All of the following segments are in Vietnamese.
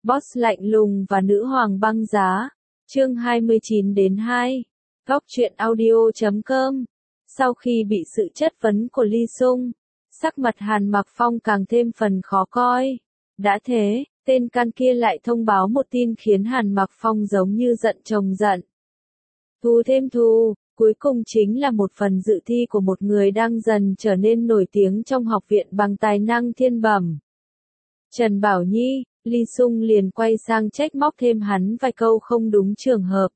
Boss lạnh lùng và nữ hoàng băng giá. Chương 29-2. Góc truyện audio.com. Sau khi bị sự chất vấn của Ly Sung, sắc mặt Hàn Mặc Phong càng thêm phần khó coi. Đã thế, tên can kia lại thông báo một tin khiến Hàn Mặc Phong giống như giận chồng giận. Thù thêm thù, cuối cùng chính là một phần dự thi của một người đang dần trở nên nổi tiếng trong học viện bằng tài năng thiên bẩm. Trần Bảo Nhi, Ly Sung liền quay sang trách móc thêm hắn vài câu không đúng trường hợp.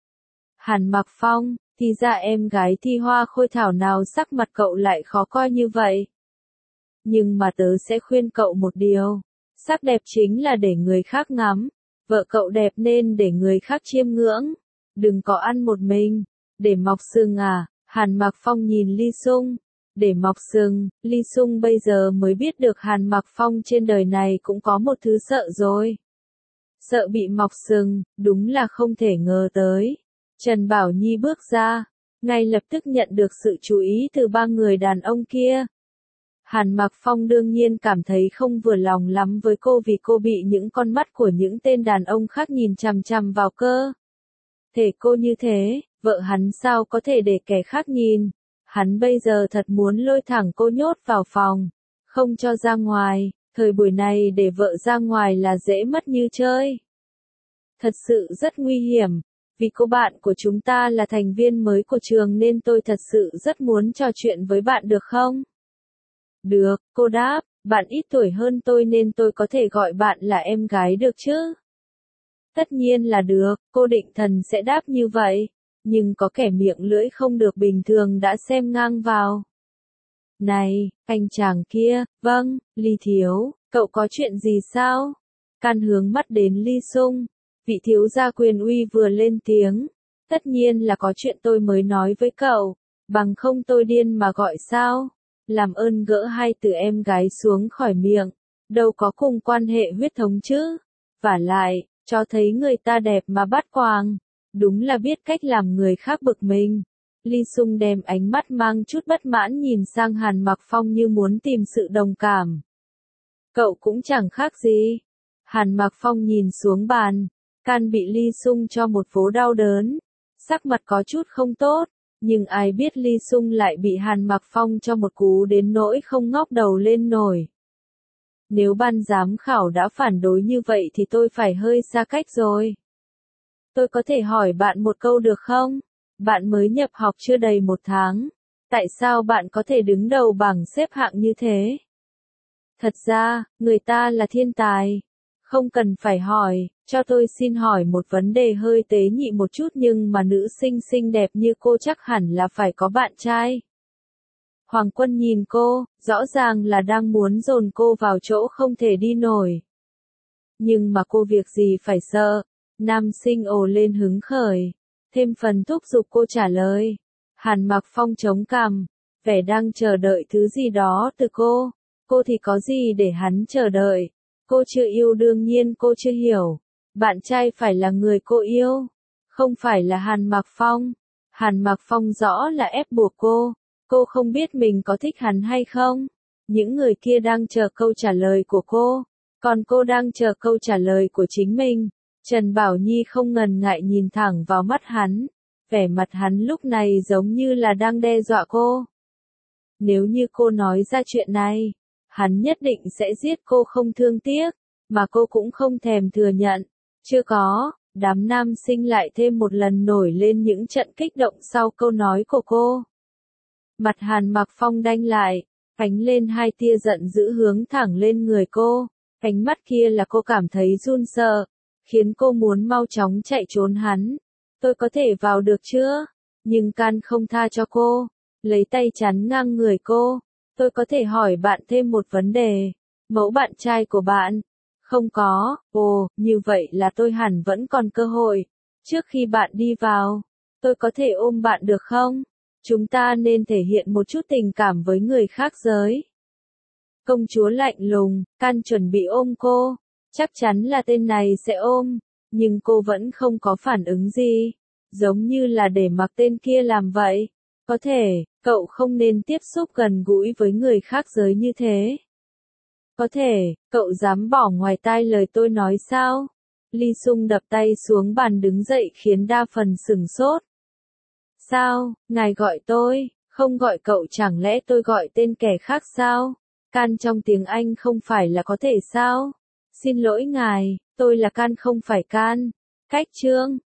Hàn Mặc Phong, thì ra em gái Thi Hoa Khôi thảo nào sắc mặt cậu lại khó coi như vậy. Nhưng mà tớ sẽ khuyên cậu một điều, sắc đẹp chính là để người khác ngắm, vợ cậu đẹp nên để người khác chiêm ngưỡng, đừng có ăn một mình, để mọc sừng à. Hàn Mặc Phong nhìn Ly Sung, để mọc sừng. Ly Sung bây giờ mới biết được Hàn Mặc Phong trên đời này cũng có một thứ sợ rồi. Sợ bị mọc sừng, đúng là không thể ngờ tới. Trần Bảo Nhi bước ra, ngay lập tức nhận được sự chú ý từ ba người đàn ông kia. Hàn Mặc Phong đương nhiên cảm thấy không vừa lòng lắm với cô vì cô bị những con mắt của những tên đàn ông khác nhìn chằm chằm vào cơ. Thể cô như thế, vợ hắn sao có thể để kẻ khác nhìn. Hắn bây giờ thật muốn lôi thẳng cô nhốt vào phòng, không cho ra ngoài. Thời buổi này để vợ ra ngoài là dễ mất như chơi. Thật sự rất nguy hiểm. Vì cô bạn của chúng ta là thành viên mới của trường nên tôi thật sự rất muốn trò chuyện với bạn được không? Được, cô đáp, bạn ít tuổi hơn tôi nên tôi có thể gọi bạn là em gái được chứ? Tất nhiên là được, cô định thần sẽ đáp như vậy. Nhưng có kẻ miệng lưỡi không được bình thường đã xem ngang vào. Này, anh chàng kia, vâng, Ly thiếu, cậu có chuyện gì sao? Can hướng mắt đến Ly Sung. Vị thiếu gia quyền uy vừa lên tiếng. Tất nhiên là có chuyện tôi mới nói với cậu, bằng không tôi điên mà gọi sao? Làm ơn gỡ hai từ em gái xuống khỏi miệng, đâu có cùng quan hệ huyết thống chứ. Vả lại, cho thấy người ta đẹp mà bắt quàng, đúng là biết cách làm người khác bực mình. Ly Sung đem ánh mắt mang chút bất mãn nhìn sang Hàn Mặc Phong như muốn tìm sự đồng cảm. Cậu cũng chẳng khác gì. Hàn Mặc Phong nhìn xuống bàn, can bị Ly Sung cho một vố đau đớn, sắc mặt có chút không tốt, nhưng ai biết Ly Sung lại bị Hàn Mặc Phong cho một cú đến nỗi không ngóc đầu lên nổi. Nếu ban giám khảo đã phản đối như vậy thì tôi phải hơi xa cách rồi. Tôi có thể hỏi bạn một câu được không? Bạn mới nhập học chưa đầy 1 tháng. Tại sao bạn có thể đứng đầu bảng xếp hạng như thế? Thật ra, người ta là thiên tài. Không cần phải hỏi, cho tôi xin hỏi một vấn đề hơi tế nhị một chút nhưng mà nữ sinh xinh đẹp như cô chắc hẳn là phải có bạn trai. Hoàng Quân nhìn cô, rõ ràng là đang muốn dồn cô vào chỗ không thể đi nổi. Nhưng mà cô việc gì phải sợ? Nam sinh ồ lên hứng khởi, thêm phần thúc giục cô trả lời. Hàn Mặc Phong chống cằm, vẻ đang chờ đợi thứ gì đó từ cô. Cô thì có gì để hắn chờ đợi? Cô chưa yêu đương nhiên cô chưa hiểu. Bạn trai phải là người cô yêu, không phải là Hàn Mặc Phong. Hàn Mặc Phong rõ là ép buộc cô. Cô không biết mình có thích hắn hay không. Những người kia đang chờ câu trả lời của cô, còn cô đang chờ câu trả lời của chính mình. Trần Bảo Nhi không ngần ngại nhìn thẳng vào mắt hắn. Vẻ mặt hắn lúc này giống như là đang đe dọa cô. Nếu như cô nói ra chuyện này, hắn nhất định sẽ giết cô không thương tiếc, mà cô cũng không thèm thừa nhận. Chưa có, đám nam sinh lại thêm một lần nổi lên những trận kích động sau câu nói của cô. Mặt Hàn Mặc Phong đanh lại, phánh lên hai tia giận dữ hướng thẳng lên người cô. Ánh mắt kia là cô cảm thấy run sợ, khiến cô muốn mau chóng chạy trốn hắn. Tôi có thể vào được chưa? Nhưng can không tha cho cô, lấy tay chắn ngang người cô. Tôi có thể hỏi bạn thêm một vấn đề. Mẫu bạn trai của bạn? Không có. Ồ, như vậy là tôi hẳn vẫn còn cơ hội. Trước khi bạn đi vào, tôi có thể ôm bạn được không? Chúng ta nên thể hiện một chút tình cảm với người khác giới. Công chúa lạnh lùng, can chuẩn bị ôm cô. Chắc chắn là tên này sẽ ôm, nhưng cô vẫn không có phản ứng gì. Giống như là để mặc tên kia làm vậy. Có thể, cậu không nên tiếp xúc gần gũi với người khác giới như thế. Có thể, cậu dám bỏ ngoài tai lời tôi nói sao? Ly Sung đập tay xuống bàn đứng dậy khiến đa phần sửng sốt. Sao, ngài gọi tôi, không gọi cậu chẳng lẽ tôi gọi tên kẻ khác sao? Can trong tiếng Anh không phải là có thể sao? Xin lỗi ngài, tôi là Can không phải Can. Cách chương